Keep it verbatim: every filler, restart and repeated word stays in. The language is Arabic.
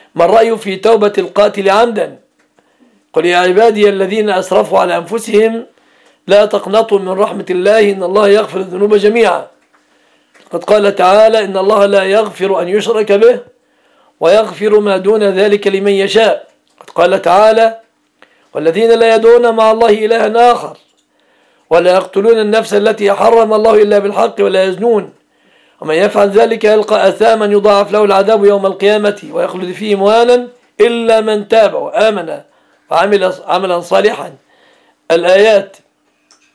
ما الرأي في توبة القاتل عمدا؟ قل يا عبادي الذين أسرفوا على أنفسهم لا تقنطوا من رحمة الله إن الله يغفر الذنوب جميعا. قد قال تعالى إن الله لا يغفر أن يشرك به ويغفر ما دون ذلك لمن يشاء. قد قال تعالى والذين لا يدعون مع الله إلها آخر ولا يقتلون النفس التي حرم الله إلا بالحق ولا يزنون ومن يفعل ذلك يلقى أثاما يضاعف له العذاب يوم القيامة ويخلد فيه مهانا إلا من تاب وآمن وعمل عملا صالحا. الآيات.